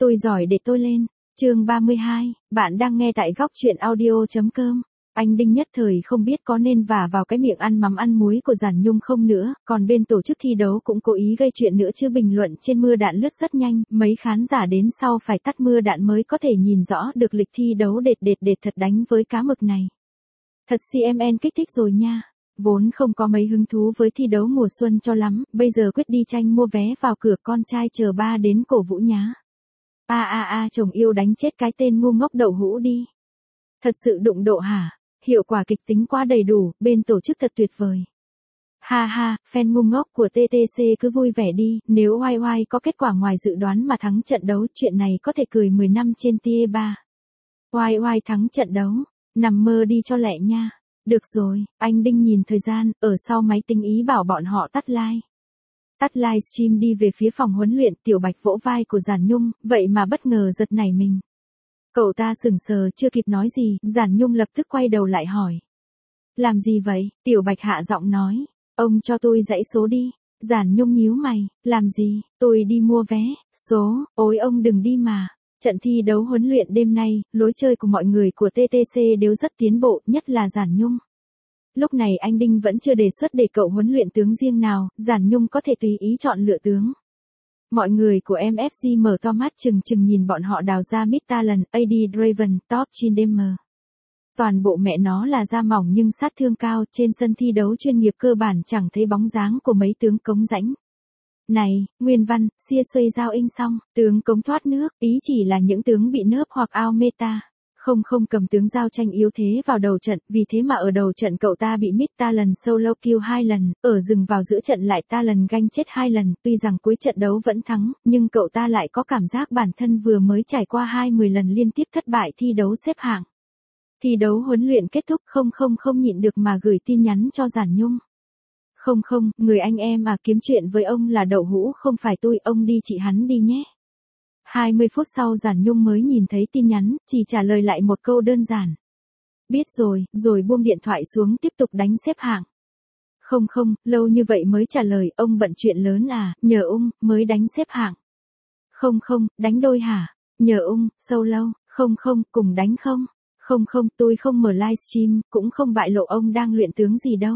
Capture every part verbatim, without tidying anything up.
Tôi giỏi để tôi lên. Chương ba mươi hai, bạn đang nghe tại góc truyện audio.com. Anh Đinh nhất thời không biết có nên vả vào cái miệng ăn mắm ăn muối của Giản Nhung không nữa, còn bên tổ chức thi đấu cũng cố ý gây chuyện nữa chứ. Bình luận trên mưa đạn lướt rất nhanh, mấy khán giả đến sau phải tắt mưa đạn mới có thể nhìn rõ được lịch thi đấu đệt đệt đệt thật đánh với cá mực này. Thật xê em en kích thích rồi nha. Vốn không có mấy hứng thú với thi đấu mùa xuân cho lắm, bây giờ quyết đi tranh mua vé vào cửa, con trai chờ ba đến cổ vũ nhá. A a a chồng yêu đánh chết cái tên ngu ngốc đậu hũ đi. Thật sự đụng độ hả? Hiệu quả kịch tính quá đầy đủ, bên tổ chức thật tuyệt vời. Ha ha, fan ngu ngốc của tê tê xê cứ vui vẻ đi, nếu oai oai có kết quả ngoài dự đoán mà thắng trận đấu, chuyện này có thể cười mười năm trên tia ba. Oai oai thắng trận đấu, nằm mơ đi cho lẹ nha. Được rồi, anh Đinh nhìn thời gian, ở sau máy tính ý bảo bọn họ tắt like. Tắt livestream đi về phía phòng huấn luyện. Tiểu Bạch vỗ vai của Giản Nhung, vậy mà bất ngờ giật nảy mình. Cậu ta sững sờ chưa kịp nói gì, Giản Nhung lập tức quay đầu lại hỏi. Làm gì vậy? Tiểu Bạch hạ giọng nói. Ông cho tôi dãy số đi. Giản Nhung nhíu mày, làm gì? Tôi đi mua vé, số, ôi ông đừng đi mà. Trận thi đấu huấn luyện đêm nay, lối chơi của mọi người của tê tê xê đều rất tiến bộ, nhất là Giản Nhung. Lúc này anh Đinh vẫn chưa đề xuất để cậu huấn luyện tướng riêng nào, Giản Nhung có thể tùy ý chọn lựa tướng. Mọi người của em ép xê mở to mắt chừng chừng nhìn bọn họ đào ra Mid Talent, a đê Draven, Top Chindemer. Toàn bộ mẹ nó là da mỏng nhưng sát thương cao, trên sân thi đấu chuyên nghiệp cơ bản chẳng thấy bóng dáng của mấy tướng cống rãnh. Này, nguyên văn, xia xuây giao inh xong, tướng cống thoát nước, ý chỉ là những tướng bị nớp hoặc out meta. Không không cầm tướng giao tranh yếu thế vào đầu trận, vì thế mà ở đầu trận cậu ta bị Mid Talent solo kill hai lần, ở rừng vào giữa trận lại Talent ganh chết hai lần, tuy rằng cuối trận đấu vẫn thắng, nhưng cậu ta lại có cảm giác bản thân vừa mới trải qua hai mươi lần liên tiếp thất bại thi đấu xếp hạng. Thi đấu huấn luyện kết thúc, không không không nhịn được mà gửi tin nhắn cho Giản Nhung. Không không, người anh em à, kiếm chuyện với ông là đậu hũ không phải tôi, ông đi chị hắn đi nhé. hai mươi phút sau Giản Nhung mới nhìn thấy tin nhắn, chỉ trả lời lại một câu đơn giản. Biết rồi, rồi buông điện thoại xuống tiếp tục đánh xếp hạng. Không không, lâu như vậy mới trả lời, ông bận chuyện lớn à, nhờ ung, mới đánh xếp hạng. Không không, đánh đôi hả? Nhờ ung, solo, không không, cùng đánh không? Không không, tôi không mở livestream, cũng không bại lộ ông đang luyện tướng gì đâu.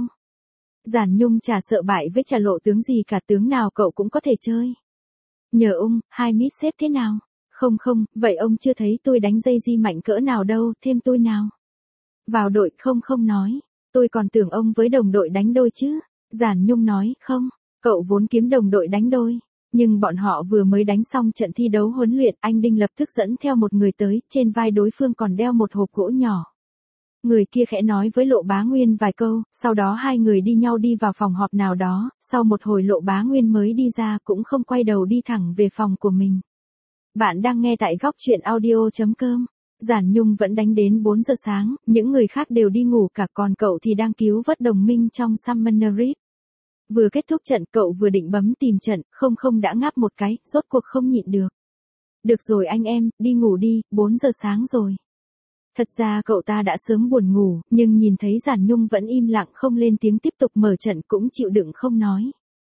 Giản Nhung chả sợ bại với chả lộ tướng gì cả, tướng nào cậu cũng có thể chơi. Nhờ ung, hai mít xếp thế nào? Không không, vậy ông chưa thấy tôi đánh dây di mạnh cỡ nào đâu, thêm tôi nào. Vào đội không không nói, tôi còn tưởng ông với đồng đội đánh đôi chứ. Giản Nhung nói, không, cậu vốn kiếm đồng đội đánh đôi. Nhưng bọn họ vừa mới đánh xong trận thi đấu huấn luyện, anh Đinh lập tức dẫn theo một người tới, trên vai đối phương còn đeo một hộp gỗ nhỏ. Người kia khẽ nói với Lộ Bá Nguyên vài câu, sau đó hai người đi nhau đi vào phòng họp nào đó, sau một hồi Lộ Bá Nguyên mới đi ra, cũng không quay đầu đi thẳng về phòng của mình. Bạn đang nghe tại góc truyện audio.com. Giản Nhung vẫn đánh đến bốn giờ sáng, những người khác đều đi ngủ cả, còn cậu thì đang cứu vớt đồng minh trong Summoner Rift. Vừa kết thúc trận cậu vừa định bấm tìm trận, không không đã ngáp một cái, rốt cuộc không nhịn được. Được rồi anh em, đi ngủ đi, bốn giờ sáng rồi. Thật ra cậu ta đã sớm buồn ngủ, nhưng nhìn thấy Giản Nhung vẫn im lặng không lên tiếng tiếp tục mở trận cũng chịu đựng không nói.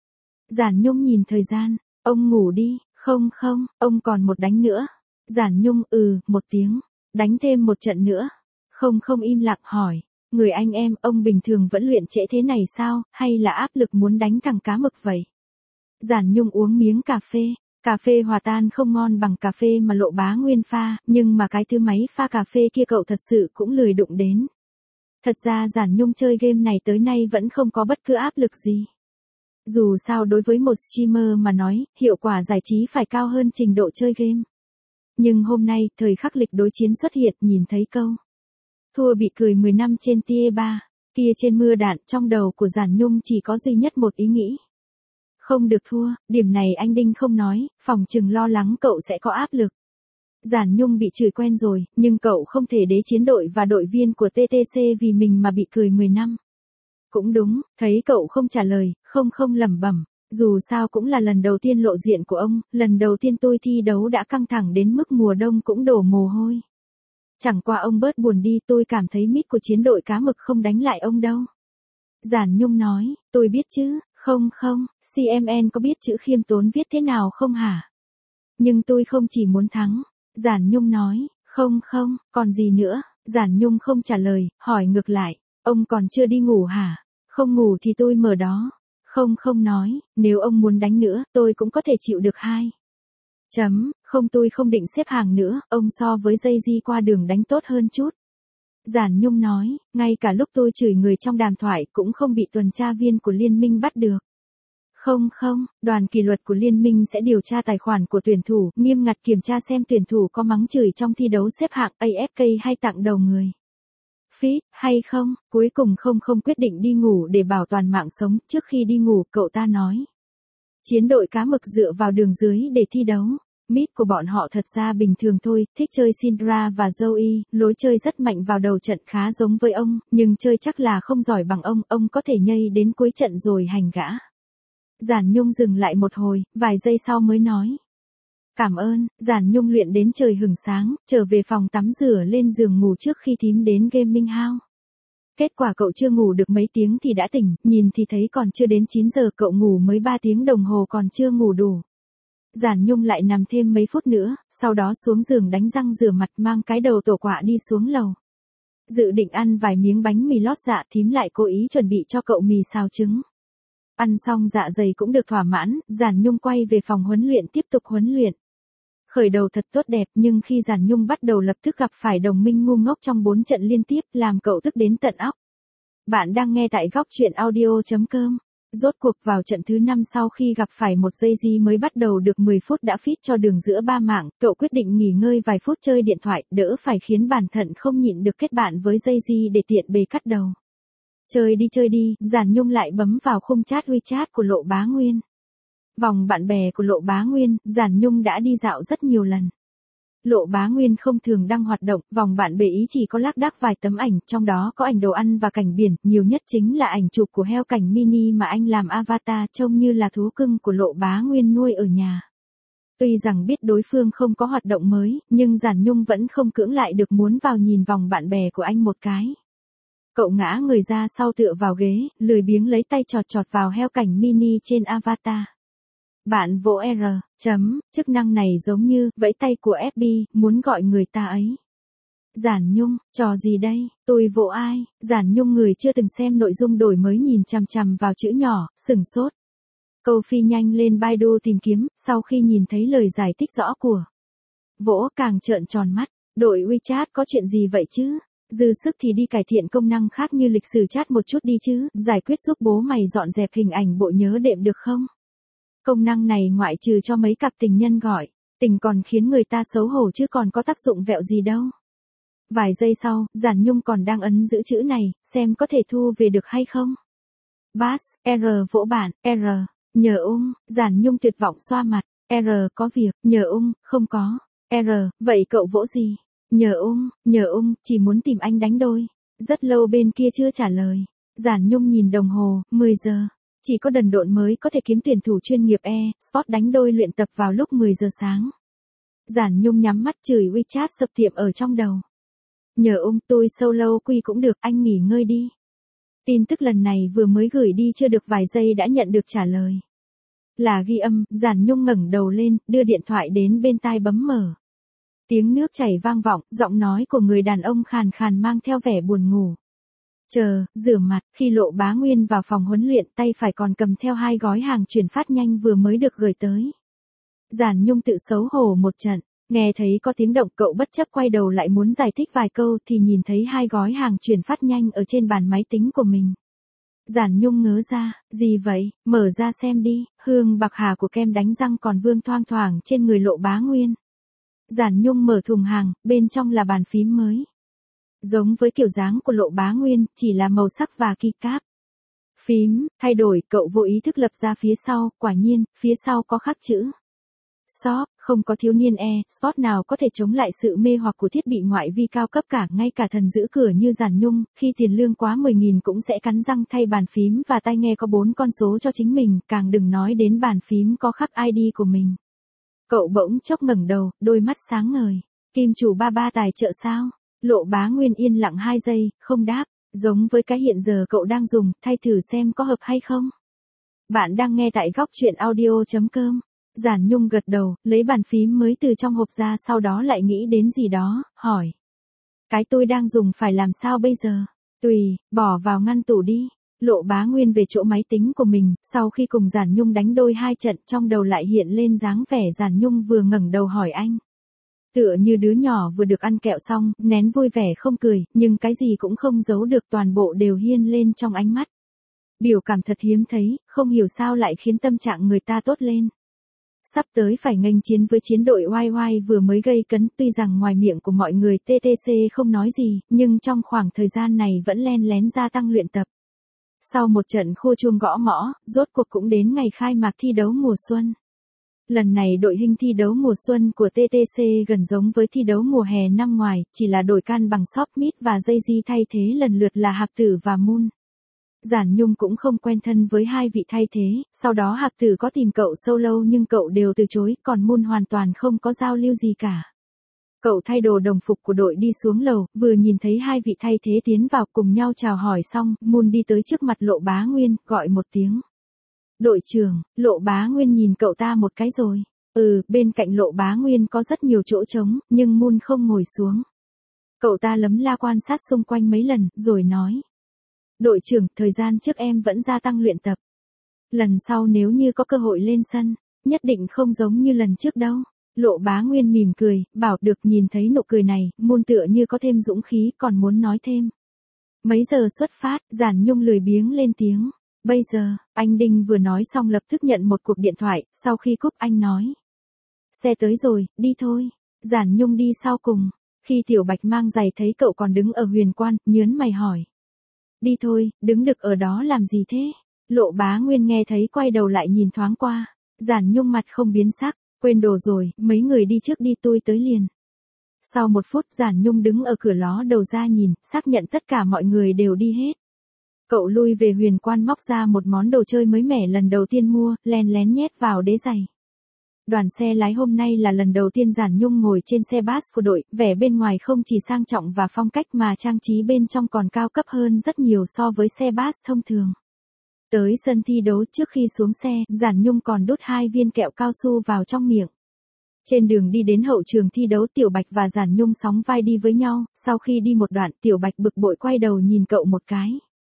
Giản Nhung nhìn thời gian, ông ngủ đi, không không, ông còn một đánh nữa. Giản Nhung, ừ, một tiếng, đánh thêm một trận nữa. Không không im lặng hỏi, người anh em, ông bình thường vẫn luyện trễ thế này sao, hay là áp lực muốn đánh thằng cá mực vậy? Giản Nhung uống miếng cà phê. Cà phê hòa tan không ngon bằng cà phê mà Lộ Bá Nguyên pha, nhưng mà cái thứ máy pha cà phê kia cậu thật sự cũng lười đụng đến. Thật ra Giản Nhung chơi game này tới nay vẫn không có bất cứ áp lực gì. Dù sao đối với một streamer mà nói, hiệu quả giải trí phải cao hơn trình độ chơi game. Nhưng hôm nay, thời khắc lịch đối chiến xuất hiện, nhìn thấy câu thua bị cười mười năm trên tia ba, kia trên mưa đạn, trong đầu của Giản Nhung chỉ có duy nhất một ý nghĩ. Không được thua, điểm này anh Đinh không nói, phòng chừng lo lắng cậu sẽ có áp lực. Giản Nhung bị chửi quen rồi, nhưng cậu không thể đế chiến đội và đội viên của tê tê xê vì mình mà bị cười mười năm. Cũng đúng, thấy cậu không trả lời, không không lẩm bẩm, dù sao cũng là lần đầu tiên lộ diện của ông, lần đầu tiên tôi thi đấu đã căng thẳng đến mức mùa đông cũng đổ mồ hôi. Chẳng qua ông bớt buồn đi, tôi cảm thấy mít của chiến đội cá mực không đánh lại ông đâu. Giản Nhung nói, tôi biết chứ. Không không, xê em en có biết chữ khiêm tốn viết thế nào không hả? Nhưng tôi không chỉ muốn thắng. Giản Nhung nói, không không, còn gì nữa, Giản Nhung không trả lời, hỏi ngược lại, ông còn chưa đi ngủ hả? Không ngủ thì tôi mở đó. Không không nói, nếu ông muốn đánh nữa, tôi cũng có thể chịu được hai. Chấm, không tôi không định xếp hàng nữa, ông so với Jay-Z qua đường đánh tốt hơn chút. Giản Nhung nói, ngay cả lúc tôi chửi người trong đàm thoại cũng không bị tuần tra viên của liên minh bắt được. Không không, đoàn kỷ luật của liên minh sẽ điều tra tài khoản của tuyển thủ, nghiêm ngặt kiểm tra xem tuyển thủ có mắng chửi trong thi đấu xếp hạng a ép ca hay tặng đầu người. Phít, hay không, cuối cùng không không quyết định đi ngủ để bảo toàn mạng sống, trước khi đi ngủ cậu ta nói. Chiến đội cá mực dựa vào đường dưới để thi đấu. Mid của bọn họ thật ra bình thường thôi, thích chơi Syndra và Zoe, lối chơi rất mạnh vào đầu trận khá giống với ông, nhưng chơi chắc là không giỏi bằng ông, ông có thể nhây đến cuối trận rồi hành gã. Giản Nhung dừng lại một hồi, vài giây sau mới nói. Cảm ơn, Giản Nhung luyện đến trời hửng sáng, trở về phòng tắm rửa lên giường ngủ trước khi thím đến gaming house. Kết quả cậu chưa ngủ được mấy tiếng thì đã tỉnh, nhìn thì thấy còn chưa đến chín giờ, cậu ngủ mới ba tiếng đồng hồ còn chưa ngủ đủ. Giản Nhung lại nằm thêm mấy phút nữa, sau đó xuống giường đánh răng rửa mặt mang cái đầu tổ quạ đi xuống lầu. Dự định ăn vài miếng bánh mì lót dạ, thím lại cố ý chuẩn bị cho cậu mì xào trứng. Ăn xong dạ dày cũng được thỏa mãn, Giản Nhung quay về phòng huấn luyện tiếp tục huấn luyện. Khởi đầu thật tốt đẹp nhưng khi Giản Nhung bắt đầu lập tức gặp phải đồng minh ngu ngốc trong bốn trận liên tiếp làm cậu tức đến tận óc. Bạn đang nghe tại góc truyện audio chấm com. Rốt cuộc vào trận thứ năm sau khi gặp phải một Jay-Z mới bắt đầu được mười phút đã feat cho đường giữa ba mạng, cậu quyết định nghỉ ngơi vài phút chơi điện thoại, đỡ phải khiến bản thân không nhịn được kết bạn với Jay-Z để tiện bề cắt đầu. Chơi đi chơi đi, Giản Nhung lại bấm vào khung chat WeChat của Lộ Bá Nguyên. Vòng bạn bè của Lộ Bá Nguyên, Giản Nhung đã đi dạo rất nhiều lần. Lộ Bá Nguyên không thường đăng hoạt động, vòng bạn bè ý chỉ có lác đác vài tấm ảnh, trong đó có ảnh đồ ăn và cảnh biển, nhiều nhất chính là ảnh chụp của heo cảnh mini mà anh làm avatar trông như là thú cưng của Lộ Bá Nguyên nuôi ở nhà. Tuy rằng biết đối phương không có hoạt động mới, nhưng Giản Nhung vẫn không cưỡng lại được muốn vào nhìn vòng bạn bè của anh một cái. Cậu ngã người ra sau tựa vào ghế, lười biếng lấy tay chọt chọt vào heo cảnh mini trên avatar. Bạn vỗ R, chấm, chức năng này giống như, vẫy tay của ép bê, muốn gọi người ta ấy. Giản Nhung, trò gì đây, tôi vỗ ai, Giản Nhung người chưa từng xem nội dung đổi mới nhìn chằm chằm vào chữ nhỏ, sửng sốt. Câu phi nhanh lên Baidu tìm kiếm, sau khi nhìn thấy lời giải thích rõ của vỗ càng trợn tròn mắt, đội WeChat có chuyện gì vậy chứ? Dư sức thì đi cải thiện công năng khác như lịch sử chat một chút đi chứ, giải quyết giúp bố mày dọn dẹp hình ảnh bộ nhớ đệm được không? Công năng này ngoại trừ cho mấy cặp tình nhân gọi, tình còn khiến người ta xấu hổ chứ còn có tác dụng vẹo gì đâu. Vài giây sau, Giản Nhung còn đang ấn giữ chữ này, xem có thể thu về được hay không. Bass, R vỗ bản, R, nhờ ung, Giản Nhung tuyệt vọng xoa mặt, R có việc, nhờ ung, không có, R, vậy cậu vỗ gì? Nhờ ung, nhờ ung, chỉ muốn tìm anh đánh đôi. Rất lâu bên kia chưa trả lời. Giản Nhung nhìn đồng hồ, mười giờ. Chỉ có đần độn mới có thể kiếm tuyển thủ chuyên nghiệp e-sport đánh đôi luyện tập vào lúc mười giờ sáng. Giản Nhung nhắm mắt chửi WeChat sập tiệm ở trong đầu. Nhờ ung, tôi solo quy cũng được, anh nghỉ ngơi đi. Tin tức lần này vừa mới gửi đi chưa được vài giây đã nhận được trả lời. Là ghi âm, Giản Nhung ngẩng đầu lên, đưa điện thoại đến bên tai bấm mở. Tiếng nước chảy vang vọng, giọng nói của người đàn ông khàn khàn mang theo vẻ buồn ngủ. Chờ, rửa mặt, khi Lộ Bá Nguyên vào phòng huấn luyện tay phải còn cầm theo hai gói hàng chuyển phát nhanh vừa mới được gửi tới. Giản Nhung tự xấu hổ một trận, nghe thấy có tiếng động cậu bất chấp quay đầu lại muốn giải thích vài câu thì nhìn thấy hai gói hàng chuyển phát nhanh ở trên bàn máy tính của mình. Giản Nhung ngớ ra, gì vậy, mở ra xem đi, hương bạc hà của kem đánh răng còn vương thoang thoảng trên người Lộ Bá Nguyên. Giản Nhung mở thùng hàng, bên trong là bàn phím mới. Giống với kiểu dáng của Lộ Bá Nguyên, chỉ là màu sắc và keycap. Phím, thay đổi, cậu vô ý thức lập ra phía sau, quả nhiên, phía sau có khắc chữ. Shop, không có thiếu niên e-sport nào có thể chống lại sự mê hoặc của thiết bị ngoại vi cao cấp cả, ngay cả thần giữ cửa như Giản Nhung, khi tiền lương quá mười nghìn cũng sẽ cắn răng thay bàn phím và tai nghe có bốn con số cho chính mình, càng đừng nói đến bàn phím có khắc i đê của mình. Cậu bỗng chốc ngẩng đầu, đôi mắt sáng ngời. Kim chủ ba ba tài trợ sao? Lộ Bá Nguyên yên lặng hai giây, không đáp, giống với cái hiện giờ cậu đang dùng, thay thử xem có hợp hay không. Bạn đang nghe tại góc truyện audio chấm com. Giản Nhung gật đầu, lấy bàn phím mới từ trong hộp ra, sau đó lại nghĩ đến gì đó, hỏi. Cái tôi đang dùng phải làm sao bây giờ? Tùy, bỏ vào ngăn tủ đi. Lộ Bá Nguyên về chỗ máy tính của mình, sau khi cùng Giản Nhung đánh đôi hai trận, trong đầu lại hiện lên dáng vẻ Giản Nhung vừa ngẩng đầu hỏi anh. Tựa như đứa nhỏ vừa được ăn kẹo xong, nén vui vẻ không cười, nhưng cái gì cũng không giấu được, toàn bộ đều hiên lên trong ánh mắt. Biểu cảm thật hiếm thấy, không hiểu sao lại khiến tâm trạng người ta tốt lên. Sắp tới phải nghênh chiến với chiến đội oai oai vừa mới gây cấn, tuy rằng ngoài miệng của mọi người tê tê xê không nói gì, nhưng trong khoảng thời gian này vẫn len lén gia tăng luyện tập. Sau một trận khô chuông gõ mõ, rốt cuộc cũng đến ngày khai mạc thi đấu mùa xuân. Lần này đội hình thi đấu mùa xuân của tê tê xê gần giống với thi đấu mùa hè năm ngoài, chỉ là đổi can bằng shop mid và dây di thay thế lần lượt là Hạp Tử và Moon. Giản Nhung cũng không quen thân với hai vị thay thế, sau đó Hạp Tử có tìm cậu solo nhưng cậu đều từ chối, còn Moon hoàn toàn không có giao lưu gì cả. Cậu thay đồ đồng phục của đội đi xuống lầu, vừa nhìn thấy hai vị thay thế tiến vào cùng nhau chào hỏi xong, Moon đi tới trước mặt Lộ Bá Nguyên, gọi một tiếng. Đội trưởng, Lộ Bá Nguyên nhìn cậu ta một cái rồi. Ừ, bên cạnh Lộ Bá Nguyên có rất nhiều chỗ trống, nhưng Moon không ngồi xuống. Cậu ta lấm la quan sát xung quanh mấy lần, rồi nói. Đội trưởng, thời gian trước em vẫn gia tăng luyện tập. Lần sau nếu như có cơ hội lên sân, nhất định không giống như lần trước đâu. Lộ Bá Nguyên mỉm cười, bảo được. Nhìn thấy nụ cười này, Moon tựa như có thêm dũng khí, còn muốn nói thêm. Mấy giờ xuất phát? Giản Nhung lười biếng lên tiếng. Bây giờ, anh Đinh vừa nói xong lập tức nhận một cuộc điện thoại, sau khi cúp anh nói. Xe tới rồi, đi thôi. Giản Nhung đi sau cùng. Khi Tiểu Bạch mang giày thấy cậu còn đứng ở Huyền Quan, nhớn mày hỏi. Đi thôi, đứng đực ở đó làm gì thế? Lộ Bá Nguyên nghe thấy quay đầu lại nhìn thoáng qua. Giản Nhung mặt không biến sắc, quên đồ rồi, mấy người đi trước đi, tôi tới liền. Sau một phút Giản Nhung đứng ở cửa ló đầu ra nhìn, xác nhận tất cả mọi người đều đi hết. Cậu lui về Huyền Quan móc ra một món đồ chơi mới mẻ lần đầu tiên mua, len lén nhét vào đế giày. Đoàn xe lái hôm nay là lần đầu tiên Giản Nhung ngồi trên xe bus của đội, vẻ bên ngoài không chỉ sang trọng và phong cách mà trang trí bên trong còn cao cấp hơn rất nhiều so với xe bus thông thường. Tới sân thi đấu, trước khi xuống xe, Giản Nhung còn đút hai viên kẹo cao su vào trong miệng. Trên đường đi đến hậu trường thi đấu, Tiểu Bạch và Giản Nhung sóng vai đi với nhau, sau khi đi một đoạn, Tiểu Bạch bực bội quay đầu nhìn cậu một cái.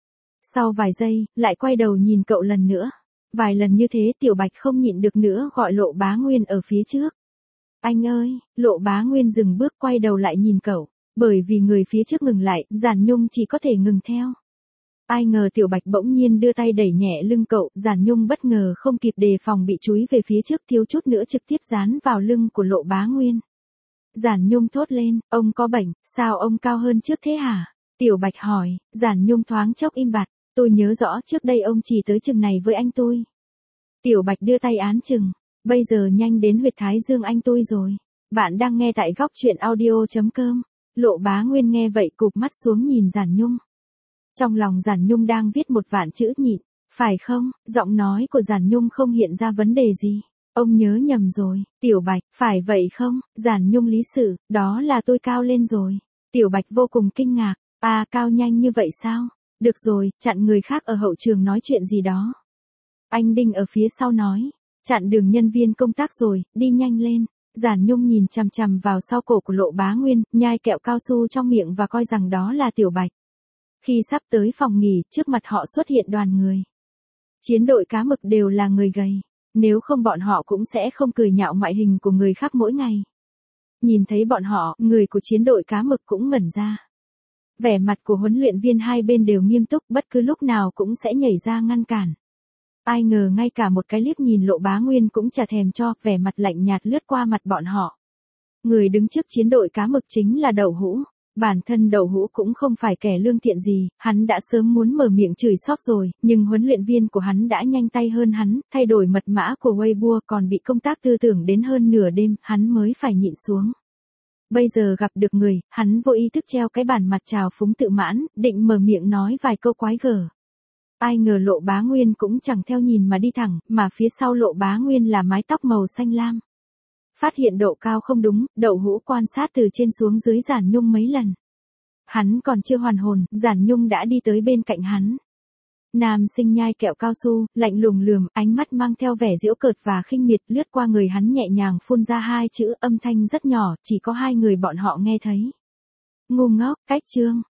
Sau vài giây, lại quay đầu nhìn cậu lần nữa. Vài lần như thế Tiểu Bạch không nhịn được nữa gọi Lộ Bá Nguyên ở phía trước. Anh ơi, Lộ Bá Nguyên dừng bước quay đầu lại nhìn cậu. Bởi vì người phía trước ngừng lại, Giản Nhung chỉ có thể ngừng theo. Ai ngờ Tiểu Bạch bỗng nhiên đưa tay đẩy nhẹ lưng cậu, Giản Nhung bất ngờ không kịp đề phòng bị chúi về phía trước, thiếu chút nữa trực tiếp dán vào lưng của Lộ Bá Nguyên. Giản Nhung thốt lên, ông có bệnh, sao ông cao hơn trước thế hả? Tiểu Bạch hỏi. Giản Nhung thoáng chốc im bặt. Tôi nhớ rõ trước đây ông chỉ tới chừng này với anh tôi. Tiểu Bạch đưa tay án chừng. Bây giờ nhanh đến huyệt thái dương anh tôi rồi. Bạn đang nghe tại góc truyện audio chấm com. Lộ Bá Nguyên nghe vậy cụp mắt xuống nhìn Giản Nhung. Trong lòng Giản Nhung đang viết một vạn chữ nhịn. Phải không? Giọng nói của Giản Nhung không hiện ra vấn đề gì. Ông nhớ nhầm rồi. Tiểu Bạch, phải vậy không? Giản Nhung lý sự, đó là tôi cao lên rồi. Tiểu Bạch vô cùng kinh ngạc. À, cao nhanh như vậy sao? Được rồi, chặn người khác ở hậu trường nói chuyện gì đó. Anh Đinh ở phía sau nói. Chặn đường nhân viên công tác rồi, đi nhanh lên. Giản Nhung nhìn chằm chằm vào sau cổ của Lộ Bá Nguyên, nhai kẹo cao su trong miệng và coi rằng đó là Tiểu Bạch. Khi sắp tới phòng nghỉ, trước mặt họ xuất hiện đoàn người. Chiến đội cá mực đều là người gầy. Nếu không bọn họ cũng sẽ không cười nhạo ngoại hình của người khác mỗi ngày. Nhìn thấy bọn họ, người của chiến đội cá mực cũng ngẩn ra. Vẻ mặt của huấn luyện viên hai bên đều nghiêm túc, bất cứ lúc nào cũng sẽ nhảy ra ngăn cản. Ai ngờ ngay cả một cái liếc nhìn Lộ Bá Nguyên cũng chả thèm cho, vẻ mặt lạnh nhạt lướt qua mặt bọn họ. Người đứng trước chiến đội cá mực chính là Đậu Hũ. Bản thân Đậu Hũ cũng không phải kẻ lương thiện gì, hắn đã sớm muốn mở miệng chửi xót rồi, nhưng huấn luyện viên của hắn đã nhanh tay hơn hắn, thay đổi mật mã của Weibo còn bị công tác tư tưởng đến hơn nửa đêm, hắn mới phải nhịn xuống. Bây giờ gặp được người, hắn vô ý thức treo cái bản mặt trào phúng tự mãn, định mở miệng nói vài câu quái gở. Ai ngờ Lộ Bá Nguyên cũng chẳng theo nhìn mà đi thẳng, mà phía sau Lộ Bá Nguyên là mái tóc màu xanh lam. Phát hiện độ cao không đúng, Đậu Hũ quan sát từ trên xuống dưới Giản Nhung mấy lần. Hắn còn chưa hoàn hồn, Giản Nhung đã đi tới bên cạnh hắn. Nam sinh nhai kẹo cao su, lạnh lùng lườm, ánh mắt mang theo vẻ giễu cợt và khinh miệt, lướt qua người hắn nhẹ nhàng phun ra hai chữ, âm thanh rất nhỏ, chỉ có hai người bọn họ nghe thấy. Ngu ngốc, cách chương.